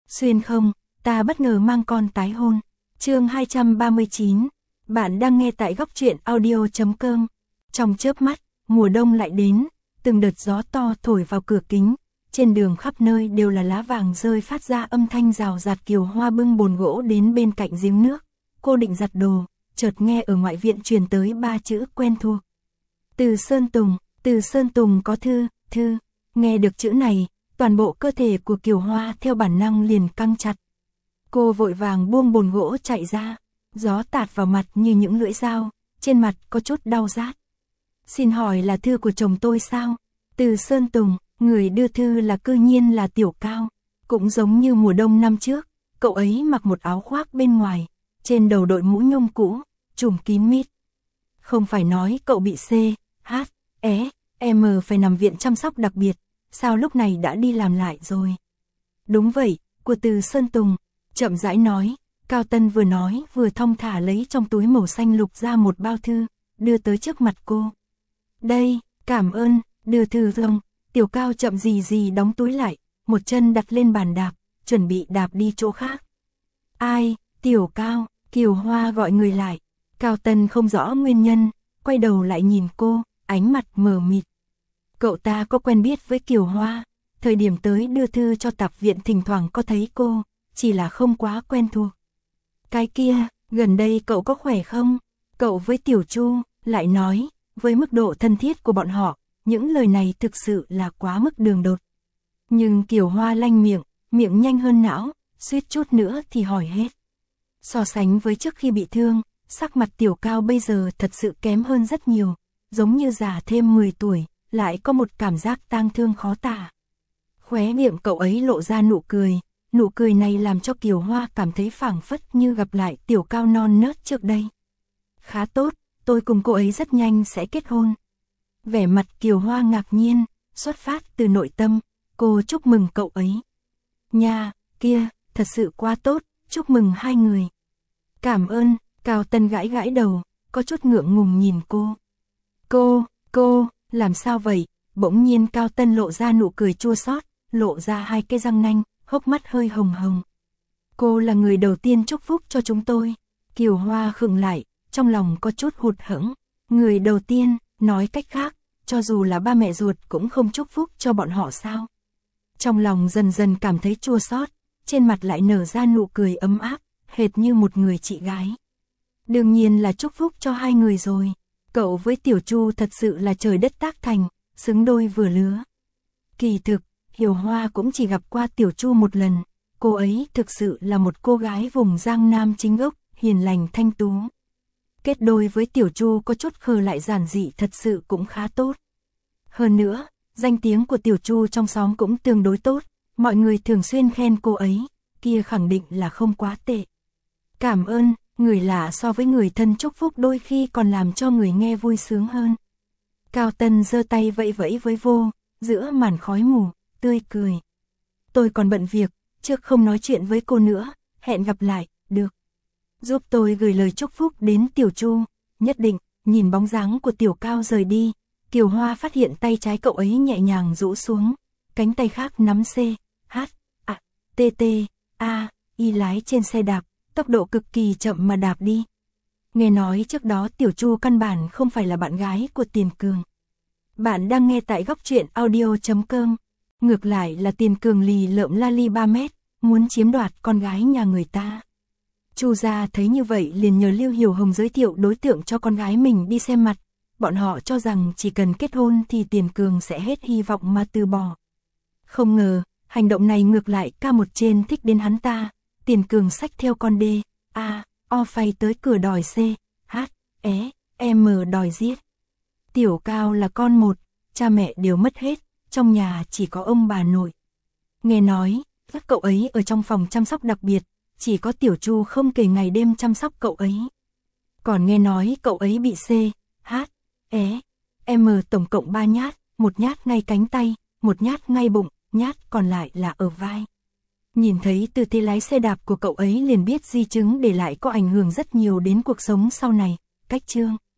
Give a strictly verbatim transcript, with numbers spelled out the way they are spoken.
Xuyên không, ta bất ngờ mang con tái hôn. Chương hai trăm ba mươi chín. Bạn đang nghe tại góc truyện audio chấm com. Trong chớp mắt, mùa đông lại đến, từng đợt gió to thổi vào cửa kính, trên đường khắp nơi đều là lá vàng rơi phát ra âm thanh rào rạt. Kiều Hoa bưng bồn gỗ đến bên cạnh giếng nước, cô định giặt đồ, chợt nghe ở ngoại viện truyền tới ba chữ quen thuộc. Từ Sơn Tùng, từ Sơn Tùng có thư, thư. Nghe được chữ này, toàn bộ cơ thể của Kiều Hoa theo bản năng liền căng chặt. Cô vội vàng buông bồn gỗ chạy ra, gió tạt vào mặt như những lưỡi dao, trên mặt có chút đau rát. Xin hỏi là thư của chồng tôi sao? Từ Sơn Tùng, người đưa thư là cư nhiên là Tiểu Cao. Cũng giống như mùa đông năm trước, cậu ấy mặc một áo khoác bên ngoài, trên đầu đội mũ nhôm cũ, trùm kín mít. Không phải nói cậu bị C, H, E, M phải nằm viện chăm sóc đặc biệt, sao lúc này đã đi làm lại rồi? Đúng vậy, của Từ Sơn Tùng, chậm rãi nói. Cao Tân vừa nói vừa thong thả lấy trong túi màu xanh lục ra một bao thư, đưa tới trước mặt cô. Đây, cảm ơn, đưa thư không? Tiểu Cao chậm gì gì đóng túi lại, một chân đặt lên bàn đạp, chuẩn bị đạp đi chỗ khác. Ai, Tiểu Cao, Kiều Hoa gọi người lại. Cao Tân không rõ nguyên nhân, quay đầu lại nhìn cô, ánh mặt mờ mịt. Cậu ta có quen biết với Kiều Hoa, thời điểm tới đưa thư cho tạp viện thỉnh thoảng có thấy cô, chỉ là không quá quen thuộc. Cái kia, gần đây cậu có khỏe không? Cậu với Tiểu Chu, lại nói, với mức độ thân thiết của bọn họ, những lời này thực sự là quá mức đường đột. Nhưng Kiều Hoa lanh miệng, miệng nhanh hơn não, suýt chút nữa thì hỏi hết. So sánh với trước khi bị thương, sắc mặt Tiểu Cao bây giờ thật sự kém hơn rất nhiều, giống như già thêm mười tuổi, lại có một cảm giác tang thương khó tả. Khóe miệng cậu ấy lộ ra nụ cười, nụ cười này làm cho Kiều Hoa cảm thấy phảng phất như gặp lại Tiểu Cao non nớt trước đây. Khá tốt, tôi cùng cô ấy rất nhanh sẽ kết hôn. Vẻ mặt Kiều Hoa ngạc nhiên, xuất phát từ nội tâm, cô chúc mừng cậu ấy. Nha, kia, thật sự quá tốt, chúc mừng hai người. Cảm ơn, Cao Tân gãi gãi đầu, có chút ngượng ngùng nhìn cô. Cô, cô, làm sao vậy? Bỗng nhiên Cao Tân lộ ra nụ cười chua xót, lộ ra hai cái răng nanh, hốc mắt hơi hồng hồng. Cô là người đầu tiên chúc phúc cho chúng tôi. Kiều Hoa khựng lại, trong lòng có chút hụt hẫng. Người đầu tiên, nói cách khác, cho dù là ba mẹ ruột cũng không chúc phúc cho bọn họ sao? Trong lòng dần dần cảm thấy chua xót, trên mặt lại nở ra nụ cười ấm áp, hệt như một người chị gái. Đương nhiên là chúc phúc cho hai người rồi. Cậu với Tiểu Chu thật sự là trời đất tác thành, xứng đôi vừa lứa. Kỳ thực, Kiều Hoa cũng chỉ gặp qua Tiểu Chu một lần, cô ấy thực sự là một cô gái vùng Giang Nam chính gốc, hiền lành thanh tú. Kết đôi với Tiểu Chu có chút khờ lại giản dị thật sự cũng khá tốt. Hơn nữa, danh tiếng của Tiểu Chu trong xóm cũng tương đối tốt, mọi người thường xuyên khen cô ấy, kia khẳng định là không quá tệ. Cảm ơn, người lạ so với người thân chúc phúc đôi khi còn làm cho người nghe vui sướng hơn. Cao Tân giơ tay vẫy vẫy với vô, giữa màn khói mù, tươi cười. Tôi còn bận việc, trước không nói chuyện với cô nữa, hẹn gặp lại, được. Giúp tôi gửi lời chúc phúc đến Tiểu Chu, nhất định. Nhìn bóng dáng của Tiểu Cao rời đi, Kiều Hoa phát hiện tay trái cậu ấy nhẹ nhàng rũ xuống, cánh tay khác nắm C, H, A, T, T, A, Y lái trên xe đạp, tốc độ cực kỳ chậm mà đạp đi. Nghe nói trước đó Tiểu Chu căn bản không phải là bạn gái của Tiền Cường. Bạn đang nghe tại góc truyện audio chấm com. Ngược lại là Tiền Cường lì lợm la li ba mét, muốn chiếm đoạt con gái nhà người ta. Chu gia thấy như vậy liền nhờ Lưu Hiểu Hồng giới thiệu đối tượng cho con gái mình đi xem mặt. Bọn họ cho rằng chỉ cần kết hôn thì Tiền Cường sẽ hết hy vọng mà từ bỏ. Không ngờ, hành động này ngược lại ca một trên thích đến hắn ta. Tiền Cường xách theo con D, A, O phay tới cửa đòi C, H, E, M đòi giết. Tiểu Cao là con một, cha mẹ đều mất hết, trong nhà chỉ có ông bà nội. Nghe nói, các cậu ấy ở trong phòng chăm sóc đặc biệt, chỉ có Tiểu Chu không kể ngày đêm chăm sóc cậu ấy. Còn nghe nói cậu ấy bị C, H, E, M tổng cộng ba nhát, một nhát ngay cánh tay, một nhát ngay bụng, nhát còn lại là ở vai. Nhìn thấy tư thế lái xe đạp của cậu ấy liền biết di chứng để lại có ảnh hưởng rất nhiều đến cuộc sống sau này. Cách chương